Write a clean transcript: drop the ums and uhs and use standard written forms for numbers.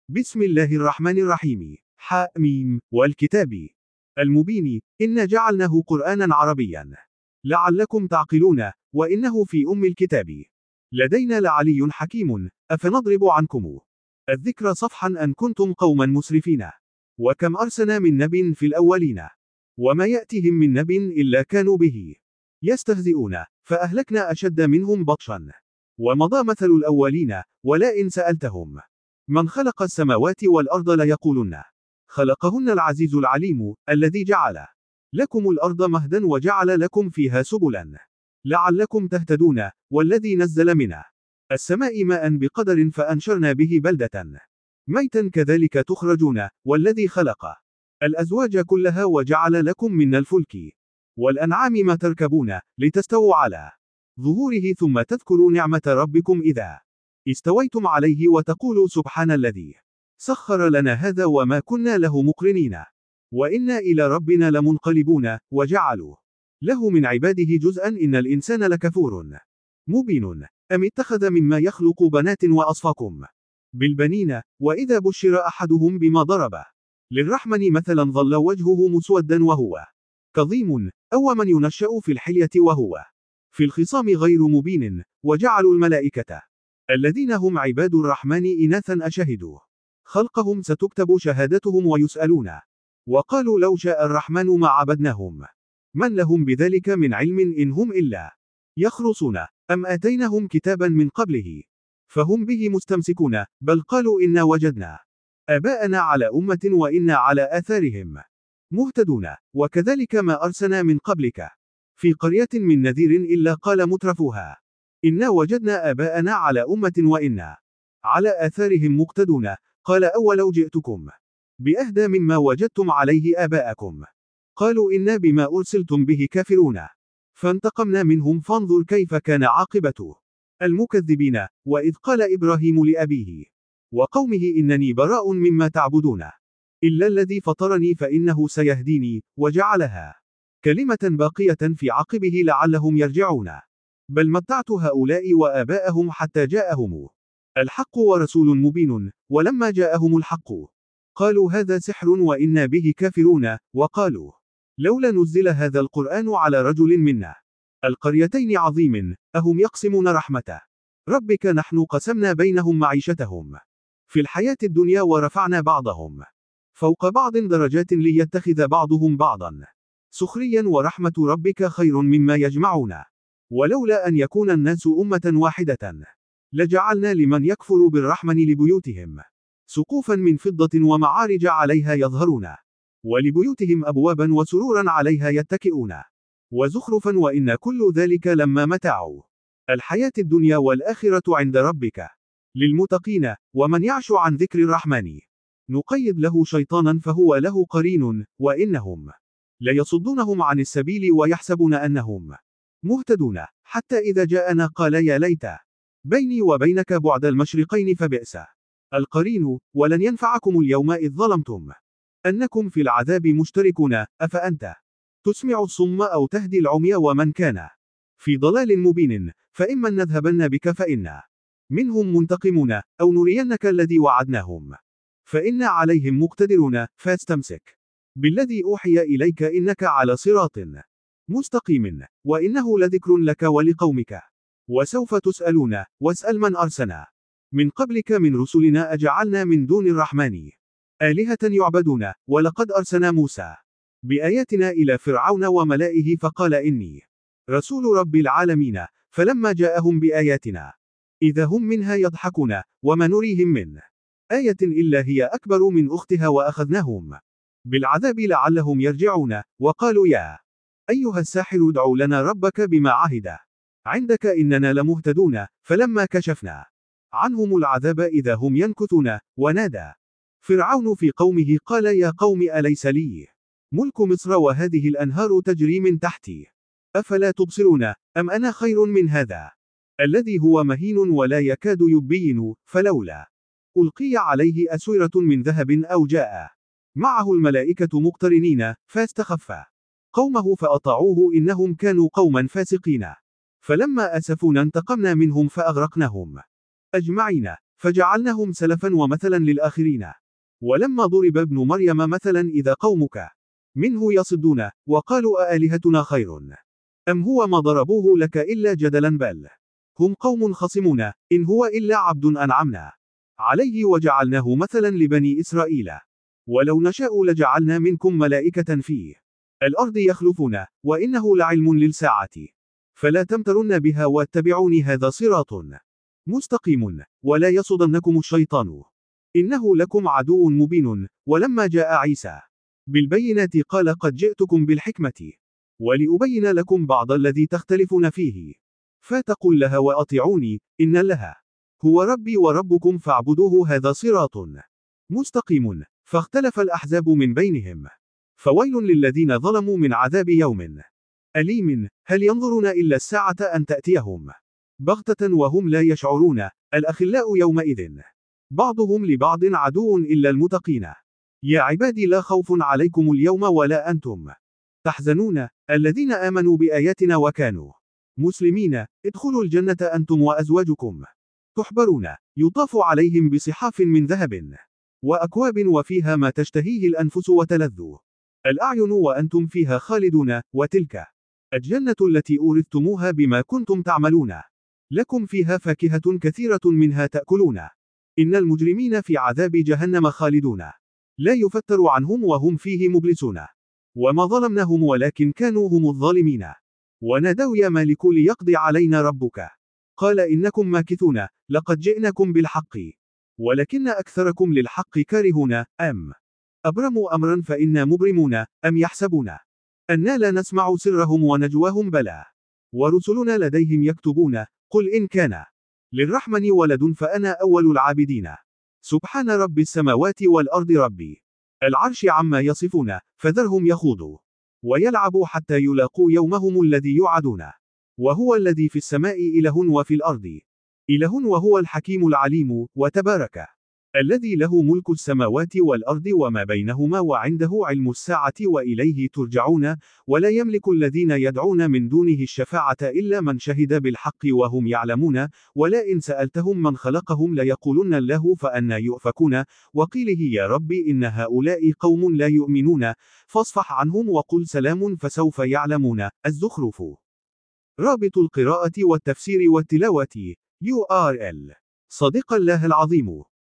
بسم الله الرحمن الرحيم. حم والكتاب المبين إنا جعلناه قرآنا عربيا لعلكم تعقلون وإنه في أم الكتاب لدينا لعلي حكيم أفنضرب عنكم الذكر صفحا أن كنتم قوما مسرفين وكم أرسلنا من نبي في الأولين وما يأتيهم من نبي إلا كانوا به يستهزئون فأهلكنا أشد منهم بطشا ومضى مثل الأولين ولئن سألتهم من خلق السماوات والأرض ليقولن خلقهن العزيز العليم الذي جعل لكم الأرض مهدا وجعل لكم فيها سبلا لعلكم تهتدون والذي نزل من السماء ماء بقدر فأنشرنا به بلدة ميتا كذلك تخرجون والذي خلق الأزواج كلها وجعل لكم من الفلك والأنعام ما تركبون لتستووا على ظهوره ثم تذكروا نعمة ربكم إذا استويتم عليه وتقولوا سبحان الذي سخر لنا هذا وما كنا له مقرنين وإنا إلى ربنا لمنقلبون وجعلوا له من عباده جزءا إن الإنسان لكفور مبين أم اتخذ مما يخلق بنات وأصفاكم بالبنين وإذا بشر أحدهم بما ضرب للرحمن مثلا ظل وجهه مسودا وهو كظيم أو من ينشأ في الحلية وهو في الخصام غير مبين وجعلوا الملائكة الذين هم عباد الرحمن إناثا أشهدوا خلقهم ستكتب شهادتهم ويسألون وقالوا لو شاء الرحمن ما عبدناهم من لهم بذلك من علم إن هم إلا يخرصون أم آتيناهم كتابا من قبله فهم به مستمسكون بل قالوا إنا وجدنا آباءنا على أمة وإنا على آثارهم مهتدون وكذلك ما أرسلنا من قبلك في قرية من نذير إلا قال مترفوها إنا وجدنا آباءنا على أمة وإنا على آثارهم مقتدون قال أولو جئتكم بأهدى مما وجدتم عليه آباءكم قالوا إنا بما أرسلتم به كافرون فانتقمنا منهم فانظر كيف كان عاقبة المكذبين وإذ قال إبراهيم لأبيه وقومه إنني براء مما تعبدون إلا الذي فطرني فإنه سيهديني وجعلها كلمة باقية في عقبه لعلهم يرجعون بل متعت هؤلاء وآباءهم حتى جاءهم الحق ورسول مبين ولما جاءهم الحق قالوا هذا سحر وإنا به كافرون وقالوا لولا نزل هذا القرآن على رجل منا القريتين عظيم أهم يقسمون رحمة ربك نحن قسمنا بينهم معيشتهم في الحياة الدنيا ورفعنا بعضهم فوق بعض درجات ليتخذ بعضهم بعضا سخريا ورحمة ربك خير مما يجمعون ولولا أن يكون الناس أمة واحدة لجعلنا لمن يكفر بالرحمن لبيوتهم سقوفا من فضة ومعارج عليها يظهرون ولبيوتهم أبوابا وسرورا عليها يتكئون وزخرفا وإن كل ذلك لما متاع الحياة الدنيا والآخرة عند ربك للمتقين ومن يعش عن ذكر الرحمن نقيد له شيطانا فهو له قرين وإنهم ليصدونهم عن السبيل ويحسبون أنهم مهتدون حتى إذا جاءنا قال يا ليت بيني وبينك بعد المشرقين فبئس القرين ولن ينفعكم اليوم إذ ظلمتم أنكم في العذاب مشتركون أفأنت تسمع الصم أو تهدي العمي ومن كان في ضلال مبين فإما نذهبن بك فإنا منهم منتقمون أو نرينك الذي وعدناهم فإنا عليهم مقتدرون فاستمسك بالذي أوحي إليك إنك على صراط مستقيم وإنه لذكر لك ولقومك وسوف تسألون واسأل من أرسلنا من قبلك من رسلنا أجعلنا من دون الرحمن آلهة يعبدون ولقد أرسلنا موسى بآياتنا إلى فرعون وملائه فقال إني رسول رب العالمين فلما جاءهم بآياتنا إذا هم منها يضحكون وما نريهم من آية إلا هي أكبر من أختها وأخذناهم بالعذاب لعلهم يرجعون وقالوا يا أيها الساحر ادع لنا ربك بما عهد عندك إننا لمهتدون فلما كشفنا عنهم العذاب إذا هم ينكثون ونادى فرعون في قومه قال يا قوم أليس لي ملك مصر وهذه الأنهار تجري من تحتي أفلا تبصرون أم أنا خير من هذا الذي هو مهين ولا يكاد يبين فلولا ألقي عليه أسورة من ذهب أو جاء معه الملائكة مقترنين فاستخف قومه فأطاعوه إنهم كانوا قوما فاسقين فلما أسفونا انتقمنا منهم فأغرقناهم أجمعين فجعلناهم سلفا ومثلا للآخرين. ولما ضرب ابن مريم مثلا إذا قومك منه يصدون وقالوا أآلهتنا خير أم هو ما ضربوه لك إلا جدلا بل هم قوم خصمون إن هو إلا عبد أنعمنا عليه وجعلناه مثلا لبني إسرائيل ولو نشاء لجعلنا منكم ملائكة في الأرض يخلفون وإنه لعلم للساعة فلا تمترن بها واتبعوني هذا صراط مستقيم ولا يصدنكم الشيطان إنه لكم عدو مبين. ولما جاء عيسى بالبينات قال قد جئتكم بالحكمة ولأبين لكم بعض الذي تختلفون فيه فاتقوا الله وأطيعوني إن الله هو ربي وربكم فاعبدوه هذا صراط مستقيم. فاختلف الأحزاب من بينهم فويل للذين ظلموا من عذاب يوم أليم. هل ينظرون إلا الساعة أن تأتيهم بغتة وهم لا يشعرون الأخلاء يومئذ بعضهم لبعض عدو إلا المتقين. يا عبادي لا خوف عليكم اليوم ولا أنتم تحزنون الذين آمنوا بآياتنا وكانوا مسلمين ادخلوا الجنة أنتم وأزواجكم تحبرون يطاف عليهم بصحاف من ذهب وأكواب وفيها ما تشتهيه الأنفس وتلذ الأعين وأنتم فيها خالدون وتلك الجنة التي أورثتموها بما كنتم تعملون لكم فيها فاكهة كثيرة منها تأكلون إن المجرمين في عذاب جهنم خالدون لا يفتر عنهم وهم فيه مبلسون وما ظلمناهم ولكن كانوا هم الظالمين ونادوا يا مالك ليقضي علينا ربك قال إنكم ماكثون لقد جئناكم بالحق ولكن أكثركم للحق كارهون أم أبرموا أمرا فإنا مبرمون أم يحسبون أنا لا نسمع سرهم ونجواهم بلى ورسلنا لديهم يكتبون قل إن كان للرحمن ولد فأنا أول العابدين سبحان رب السماوات والأرض ربي العرش عما يصفون فذرهم يخوضوا ويلعبوا حتى يلاقوا يومهم الذي يوعدون وهو الذي في السماء إله وفي الأرض إله وهو الحكيم العليم. وتبارك الذي له ملك السماوات والأرض وما بينهما وعنده علم الساعة وإليه ترجعون ولا يملك الذين يدعون من دونه الشفاعة إلا من شهد بالحق وهم يعلمون ولئن سألتهم من خلقهم ليقولن الله فأنى يؤفكون وقيله يا رب إن هؤلاء قوم لا يؤمنون فاصفح عنهم وقل سلام فسوف يعلمون. الزخرف. رابط القراءة والتفسير والتلاوة URL. صدق الله العظيم.